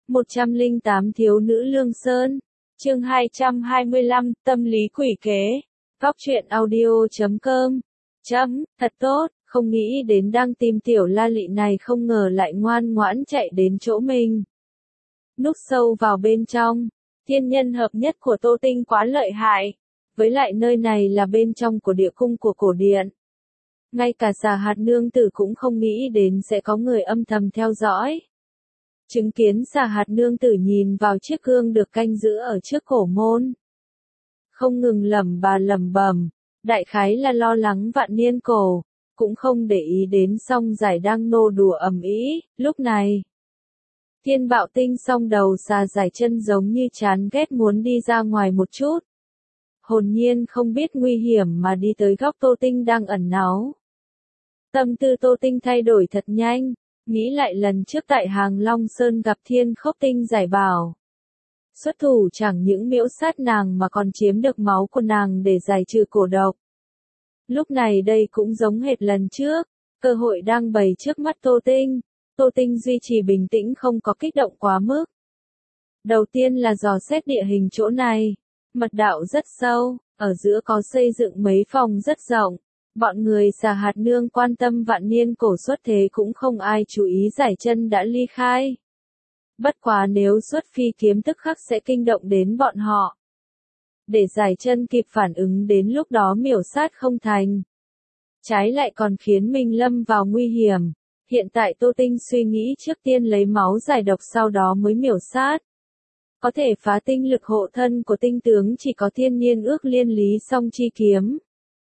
108 Thiếu nữ Lương Sơn. Chương 225, Tâm lý quỷ kế. Góc truyện audio.com. Thật tốt, không nghĩ đến đang tìm tiểu la lị này không ngờ lại ngoan ngoãn chạy đến chỗ mình. Núp sâu vào bên trong, thiên nhân hợp nhất của Tô Tinh quá lợi hại. Với lại nơi này là bên trong của địa cung của cổ điện. Ngay cả Xà Hạt nương tử cũng không nghĩ đến sẽ có người âm thầm theo dõi. Chứng kiến Xà Hạt nương tử nhìn vào chiếc gương được canh giữ ở trước cổ môn. Không ngừng lẩm bẩm, đại khái là lo lắng vạn niên cổ, cũng không để ý đến song giải đang nô đùa ầm ĩ. Lúc này, Thiên Bạo Tinh song đầu xà giải chân giống như chán ghét muốn đi ra ngoài một chút. Hồn nhiên không biết nguy hiểm mà đi tới góc Tô Tinh đang ẩn náu. Tâm tư Tô Tinh thay đổi thật nhanh, nghĩ lại lần trước tại Hàng Long Sơn gặp Thiên Khốc Tinh giải bảo. Xuất thủ chẳng những miễu sát nàng mà còn chiếm được máu của nàng để giải trừ cổ độc. Lúc này đây cũng giống hệt lần trước, cơ hội đang bày trước mắt Tô Tinh. Tô Tinh duy trì bình tĩnh không có kích động quá mức. Đầu tiên là dò xét địa hình chỗ này. Mật đạo rất sâu, ở giữa có xây dựng mấy phòng rất rộng. Bọn người Xà Hạt nương quan tâm vạn niên cổ xuất thế cũng không ai chú ý giải chân đã ly khai. Bất quá nếu xuất phi kiếm tức khắc sẽ kinh động đến bọn họ. Để giải chân kịp phản ứng đến lúc đó miểu sát không thành. Trái lại còn khiến mình lâm vào nguy hiểm. Hiện tại Tô Tinh suy nghĩ trước tiên lấy máu giải độc sau đó mới miểu sát. Có thể phá tinh lực hộ thân của tinh tướng chỉ có thiên niên ước liên lý song chi kiếm.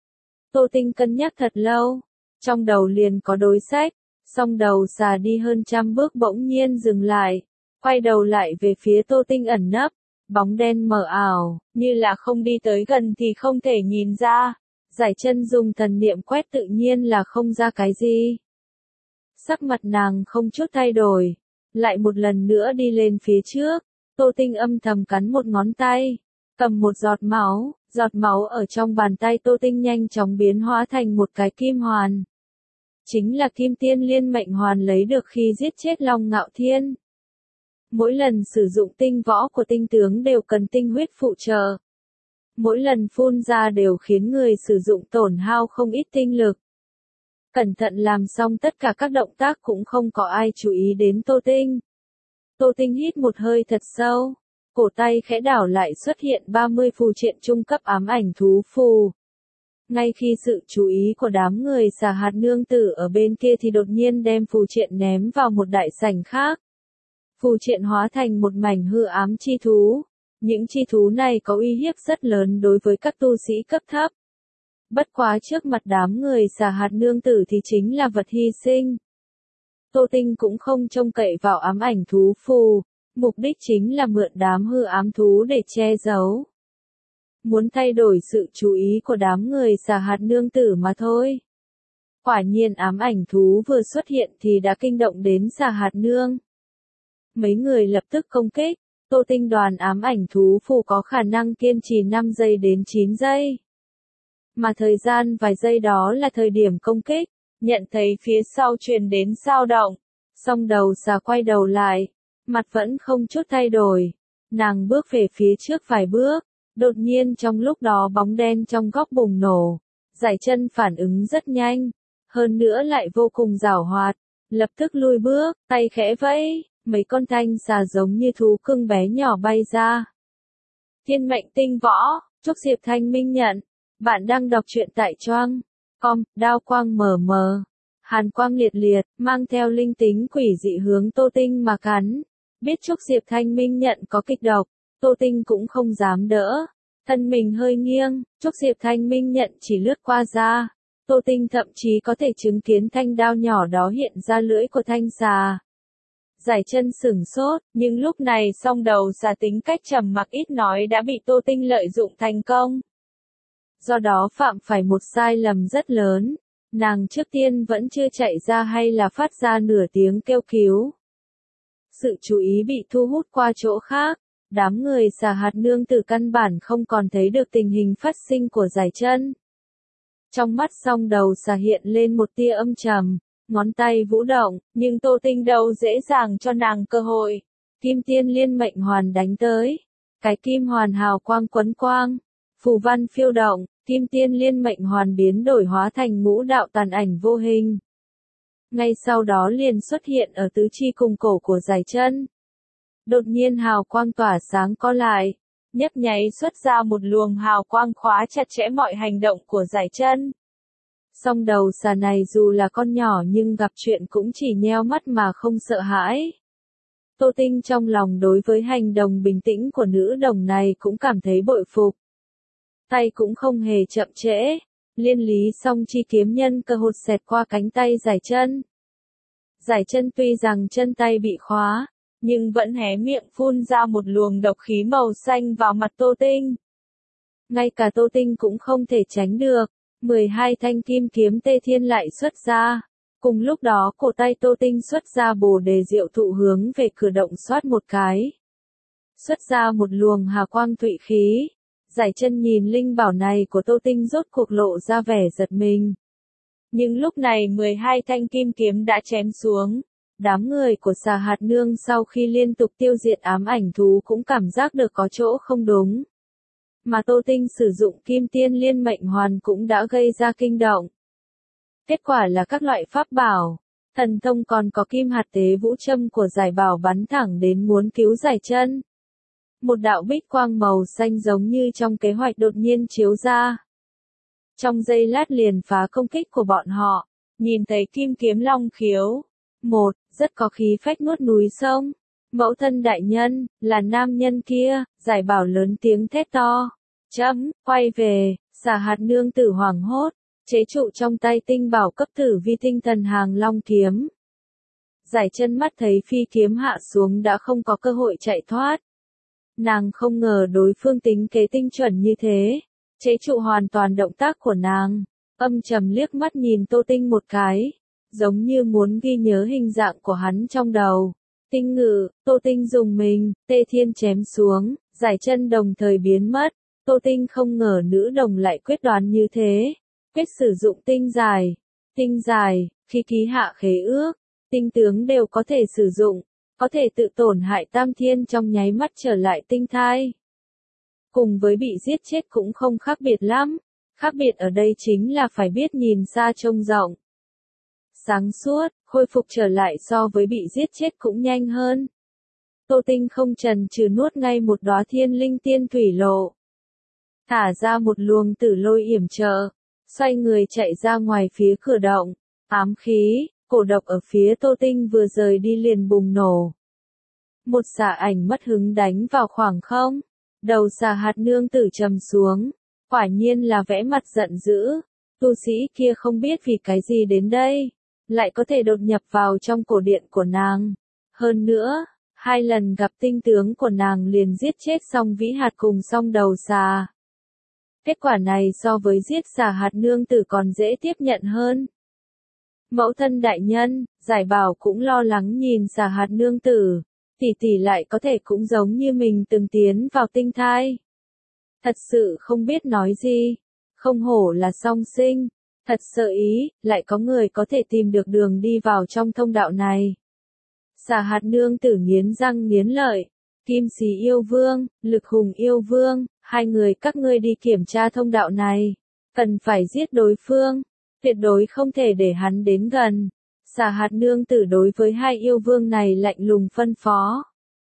Tô Tinh cân nhắc thật lâu, trong đầu liền có đối sách, song đầu xà đi hơn 100 bước bỗng nhiên dừng lại, quay đầu lại về phía Tô Tinh ẩn nấp, bóng đen mờ ảo, như là không đi tới gần thì không thể nhìn ra, giải chân dùng thần niệm quét tự nhiên là không ra cái gì. Sắc mặt nàng không chút thay đổi, lại một lần nữa đi lên phía trước. Tô Tinh âm thầm cắn một ngón tay, cầm một giọt máu ở trong bàn tay Tô Tinh nhanh chóng biến hóa thành một cái kim hoàn. Chính là kim tiên liên mệnh hoàn lấy được khi giết chết Long Ngạo Thiên. Mỗi lần sử dụng tinh võ của tinh tướng đều cần tinh huyết phụ trợ. Mỗi lần phun ra đều khiến người sử dụng tổn hao không ít tinh lực. Cẩn thận làm xong tất cả các động tác cũng không có ai chú ý đến Tô Tinh. Tô Tinh hít một hơi thật sâu, cổ tay khẽ đảo lại xuất hiện 30 phù triện trung cấp ám ảnh thú phù. Ngay khi sự chú ý của đám người Xà Hạt nương tử ở bên kia thì đột nhiên đem phù triện ném vào một đại sảnh khác. Phù triện hóa thành một mảnh hư ám chi thú. Những chi thú này có uy hiếp rất lớn đối với các tu sĩ cấp thấp. Bất quá trước mặt đám người Xà Hạt nương tử thì chính là vật hy sinh. Tô Tinh cũng không trông cậy vào ám ảnh thú phù, mục đích chính là mượn đám hư ám thú để che giấu. Muốn thay đổi sự chú ý của đám người Xà Hạt nương tử mà thôi. Quả nhiên ám ảnh thú vừa xuất hiện thì đã kinh động đến Xà Hạt nương. Mấy người lập tức công kích, Tô Tinh đoàn ám ảnh thú phù có khả năng kiên trì 5 giây đến 9 giây. Mà thời gian vài giây đó là thời điểm công kích. Nhận thấy phía sau truyền đến dao động, song đầu xà quay đầu lại, mặt vẫn không chút thay đổi. Nàng bước về phía trước vài bước, đột nhiên trong lúc đó bóng đen trong góc bùng nổ. Giải chân phản ứng rất nhanh, hơn nữa lại vô cùng giảo hoạt, lập tức lùi bước, tay khẽ vẫy, mấy con thanh xà giống như thú cưng bé nhỏ bay ra. Thiên mệnh tinh võ, chúc Diệp Thanh Minh nhận, bạn đang đọc truyện tại Choang. Đao quang mờ mờ, hàn quang liệt liệt, mang theo linh tính quỷ dị hướng Tô Tinh mà cắn. Biết Trúc Diệp Thanh Minh nhận có kịch độc, Tô Tinh cũng không dám đỡ. Thân mình hơi nghiêng, Trúc Diệp Thanh Minh nhận chỉ lướt qua ra. Tô Tinh thậm chí có thể chứng kiến thanh đao nhỏ đó hiện ra lưỡi của thanh xà. Giải chân sửng sốt, nhưng lúc này song đầu xà tính cách trầm mặc ít nói đã bị Tô Tinh lợi dụng thành công. Do đó phạm phải một sai lầm rất lớn, nàng trước tiên vẫn chưa chạy ra hay là phát ra nửa tiếng kêu cứu. Sự chú ý bị thu hút qua chỗ khác, đám người Xà Hạt nương tử căn bản không còn thấy được tình hình phát sinh của giải chân. Trong mắt song đầu xà hiện lên một tia âm trầm, ngón tay vũ động, nhưng Tô Tinh đâu dễ dàng cho nàng cơ hội. Kim tiên liên mệnh hoàn đánh tới. Cái kim hoàn hào quang quấn quang. Phù văn phiêu động, kim tiên liên mệnh hoàn biến đổi hóa thành ngũ đạo tàn ảnh vô hình. Ngay sau đó liền xuất hiện ở tứ chi cùng cổ của Giải Chân. Đột nhiên hào quang tỏa sáng co lại, nhấp nháy xuất ra một luồng hào quang khóa chặt chẽ mọi hành động của Giải Chân. Song đầu xà này dù là con nhỏ nhưng gặp chuyện cũng chỉ nheo mắt mà không sợ hãi. Tô Tinh trong lòng đối với hành động bình tĩnh của nữ đồng này cũng cảm thấy bội phục. Tay cũng không hề chậm trễ, liên lý song chi kiếm nhân cơ hột xẹt qua cánh tay Giải Chân. Giải Chân tuy rằng chân tay bị khóa, nhưng vẫn hé miệng phun ra một luồng độc khí màu xanh vào mặt Tô Tinh. Ngay cả Tô Tinh cũng không thể tránh được, 12 thanh kim kiếm tê thiên lại xuất ra. Cùng lúc đó cổ tay Tô Tinh xuất ra bồ đề diệu thụ hướng về cửa động xoát một cái. Xuất ra một luồng hà quang thụy khí. Giải Chân nhìn linh bảo này của Tô Tinh rốt cuộc lộ ra vẻ giật mình. Nhưng lúc này 12 thanh kim kiếm đã chém xuống. Đám người của Xà Hạt Nương sau khi liên tục tiêu diệt ám ảnh thú cũng cảm giác được có chỗ không đúng. Mà Tô Tinh sử dụng kim tiên liên mệnh hoàn cũng đã gây ra kinh động. Kết quả là các loại pháp bảo, thần thông còn có kim hạt tế vũ châm của Giải Bảo bắn thẳng đến muốn cứu Giải Chân. Một đạo bích quang màu xanh giống như trong kế hoạch đột nhiên chiếu ra. Trong giây lát liền phá công kích của bọn họ, nhìn thấy kim kiếm long khiếu. Một, rất có khí phách nuốt núi sông. Mẫu thân đại nhân, là nam nhân kia, Giải Bảo lớn tiếng thét to. Quay về, Xà Hạt Nương tử hoảng hốt, chế trụ trong tay tinh bảo cấp tử vi tinh thần hàng long kiếm. Giải Chân mắt thấy phi kiếm hạ xuống đã không có cơ hội chạy thoát. Nàng không ngờ đối phương tính kế tinh chuẩn như thế, chế trụ hoàn toàn động tác của nàng, âm trầm liếc mắt nhìn Tô Tinh một cái, giống như muốn ghi nhớ hình dạng của hắn trong đầu. Tinh ngự, Tô Tinh dùng mình, tê thiên chém xuống, Giải Chân đồng thời biến mất. Tô Tinh không ngờ nữ đồng lại quyết đoán như thế, quyết sử dụng tinh dài, khi ký hạ khế ước, tinh tướng đều có thể sử dụng, có thể tự tổn hại tam thiên trong nháy mắt trở lại tinh thai. Cùng với bị giết chết cũng không khác biệt lắm, khác biệt ở đây chính là phải biết nhìn xa trông rộng. Sáng suốt, khôi phục trở lại so với bị giết chết cũng nhanh hơn. Tô Tinh không chần chừ nuốt ngay một đóa thiên linh tiên thủy lộ. Thả ra một luồng tử lôi yểm trợ, xoay người chạy ra ngoài phía cửa động, ám khí, cổ độc ở phía Tô Tinh vừa rời đi liền bùng nổ. Một xà ảnh mất hứng đánh vào khoảng không, đầu Xà Hạt Nương tử trầm xuống, quả nhiên là vẽ mặt giận dữ, tu sĩ kia không biết vì cái gì đến đây, lại có thể đột nhập vào trong cổ điện của nàng. Hơn nữa, 2 lần gặp tinh tướng của nàng liền giết chết Song Vĩ Hạt cùng Song Đầu Xà. Kết quả này so với giết Xà Hạt Nương tử còn dễ tiếp nhận hơn. Mẫu thân đại nhân, Giải Bảo cũng lo lắng nhìn Xà Hạt Nương tử, tỷ tỷ lại có thể cũng giống như mình từng tiến vào tinh thai. Thật sự không biết nói gì, không hổ là song sinh, thật sợ ý, lại có người có thể tìm được đường đi vào trong thông đạo này. Xà Hạt Nương tử nghiến răng nghiến lợi, Kim Xí yêu vương, Lực Hùng yêu vương, 2 người các ngươi đi kiểm tra thông đạo này, cần phải giết đối phương, tuyệt đối không thể để hắn đến gần. Xà Hạt Nương tử đối với 2 yêu vương này lạnh lùng phân phó.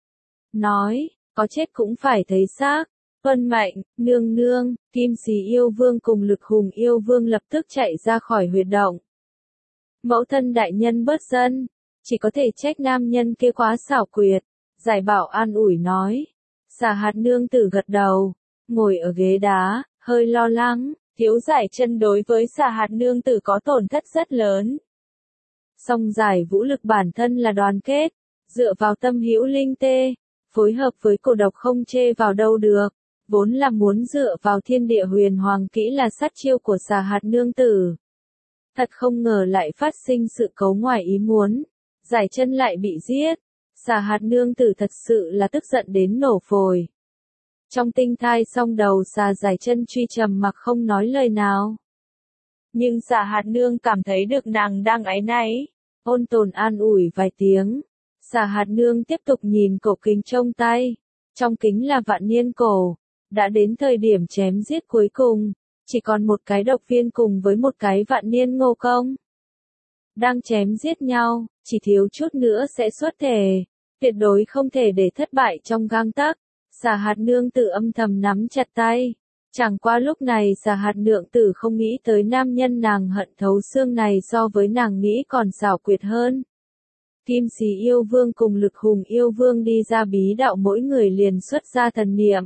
Nói, có chết cũng phải thấy xác. Tuân mệnh, nương nương, Kim Xí yêu vương cùng Lực Hùng yêu vương lập tức chạy ra khỏi huyệt động. Mẫu thân đại nhân bớt dân, chỉ có thể trách nam nhân kia quá xảo quyệt. Giải Bảo an ủi nói. Xà Hạt Nương tử gật đầu, ngồi ở ghế đá, hơi lo lắng, thiếu Giải Chân đối với Xà Hạt Nương tử có tổn thất rất lớn. Song Giải vũ lực bản thân là đoàn kết, dựa vào tâm hữu linh tê, phối hợp với cổ độc không chê vào đâu được, vốn là muốn dựa vào thiên địa huyền hoàng kỹ là sát chiêu của Xà Hạt Nương tử. Thật không ngờ lại phát sinh sự cố ngoài ý muốn, Giải Chân lại bị giết, Xà Hạt Nương tử thật sự là tức giận đến nổ phổi. Trong tinh thai Song Đầu Xà Giải Chân truy trầm mặc không nói lời nào. Nhưng Xà Hạt Nương cảm thấy được nàng đang áy náy, ôn tồn an ủi vài tiếng. Xà hạt nương tiếp tục nhìn cổ kính trong tay. Trong kính là vạn niên cổ. Đã đến thời điểm chém giết cuối cùng. Chỉ còn một cái độc viên cùng với một cái vạn niên ngô công. Đang chém giết nhau, chỉ thiếu chút nữa sẽ xuất thể. Tuyệt đối không thể để thất bại trong gang tấc. Xà hạt nương tử âm thầm nắm chặt tay. Chẳng qua lúc này xà hạt nương tử không nghĩ tới nam nhân nàng hận thấu xương này so với nàng nghĩ còn xảo quyệt hơn. Kim Sĩ yêu vương cùng Lực Hùng yêu vương đi ra bí đạo mỗi người liền xuất ra thần niệm.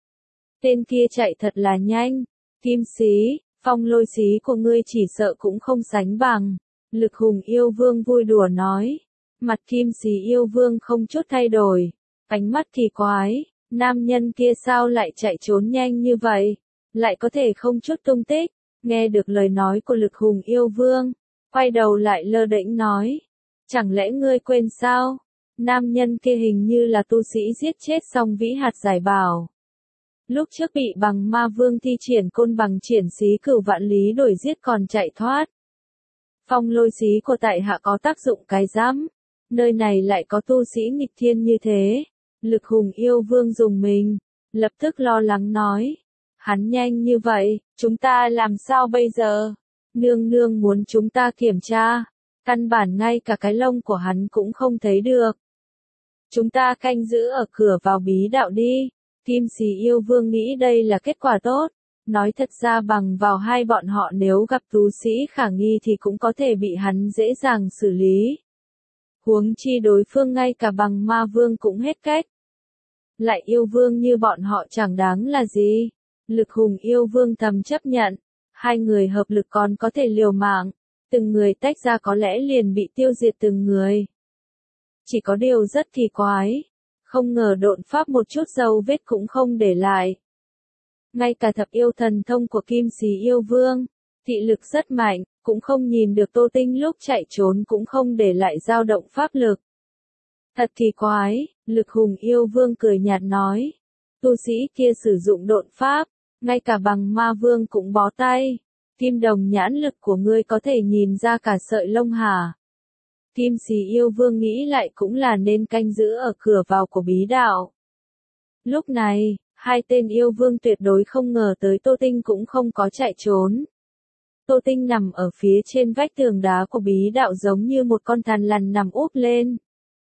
Tên kia chạy thật là nhanh. Kim Sĩ, phong lôi xí của ngươi chỉ sợ cũng không sánh bằng. Lực Hùng yêu vương vui đùa nói. Mặt Kim Sĩ yêu vương không chút thay đổi. Ánh mắt kỳ quái, nam nhân kia sao lại chạy trốn nhanh như vậy? Lại có thể không chút tung tích. Nghe được lời nói của Lực Hùng yêu vương, quay đầu lại lơ đễnh nói. Chẳng lẽ ngươi quên sao? Nam nhân kia hình như là tu sĩ giết chết xong vĩ hạt giải bảo. Lúc trước bị bằng ma vương thi triển côn bằng triển xí cửu vạn lý đuổi giết còn chạy thoát. Phong lôi xí của tại hạ có tác dụng cái rắm. Nơi này lại có tu sĩ nghịch thiên như thế. Lực Hùng yêu vương dùng mình. Lập tức lo lắng nói. Hắn nhanh như vậy, chúng ta làm sao bây giờ? Nương nương muốn chúng ta kiểm tra. Căn bản ngay cả cái lông của hắn cũng không thấy được. Chúng ta canh giữ ở cửa vào bí đạo đi. Kim Sĩ yêu vương nghĩ đây là kết quả tốt. Nói thật ra bằng vào hai bọn họ nếu gặp tu sĩ khả nghi thì cũng có thể bị hắn dễ dàng xử lý. Huống chi đối phương ngay cả bằng ma vương cũng hết cách. Lại yêu vương như bọn họ chẳng đáng là gì. Lực Hùng yêu vương thầm chấp nhận. Hai người hợp lực còn có thể liều mạng. Từng người tách ra có lẽ liền bị tiêu diệt từng người. Chỉ có điều rất kỳ quái. Không ngờ độn pháp một chút dấu vết cũng không để lại. Ngay cả thập yêu thần thông của Kim Sĩ yêu vương, thị lực rất mạnh, cũng không nhìn được Tô Tinh lúc chạy trốn cũng không để lại dao động pháp lực. Thật kỳ quái, Lực Hùng yêu vương cười nhạt nói. Tu sĩ kia sử dụng độn pháp, ngay cả bằng ma vương cũng bó tay. Kim đồng nhãn lực của ngươi có thể nhìn ra cả sợi lông hả? Kim Sĩ yêu vương nghĩ lại cũng là nên canh giữ ở cửa vào của bí đạo. Lúc này, hai tên yêu vương tuyệt đối không ngờ tới Tô Tinh cũng không có chạy trốn. Tô Tinh nằm ở phía trên vách tường đá của bí đạo giống như một con thằn lằn nằm úp lên.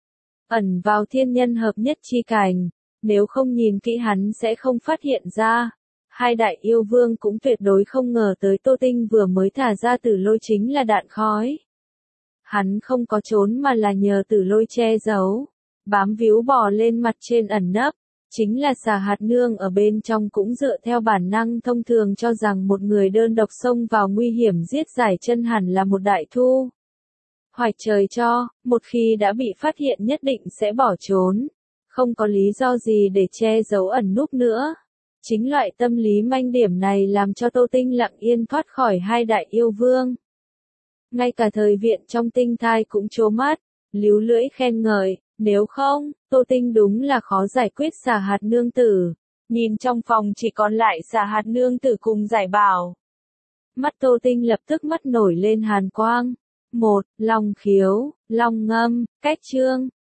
Ẩn vào thiên nhân hợp nhất chi cảnh, nếu không nhìn kỹ hắn sẽ không phát hiện ra. Hai đại yêu vương cũng tuyệt đối không ngờ tới Tô Tinh vừa mới thả ra tử lôi chính là đạn khói. Hắn không có trốn mà là nhờ tử lôi che giấu, bám víu bò lên mặt trên ẩn nấp. Chính là xà hạt nương ở bên trong cũng dựa theo bản năng thông thường cho rằng một người đơn độc xông vào nguy hiểm giết giải chân hẳn là một đại thu hoạch trời cho, một khi đã bị phát hiện nhất định sẽ bỏ trốn. Không có lý do gì để che giấu ẩn núp nữa. Chính loại tâm lý manh điểm này làm cho Tô Tinh lặng yên thoát khỏi hai đại yêu vương. Ngay cả thời viện trong Tinh Thai cũng trố mắt, líu lưỡi khen ngợi, nếu không, Tô Tinh đúng là khó giải quyết xà hạt nương tử. Nhìn trong phòng chỉ còn lại xà hạt nương tử cùng giải bảo. Mắt Tô Tinh lập tức mắt nổi lên hàn quang. Một, long khiếu, long ngâm, cách chương.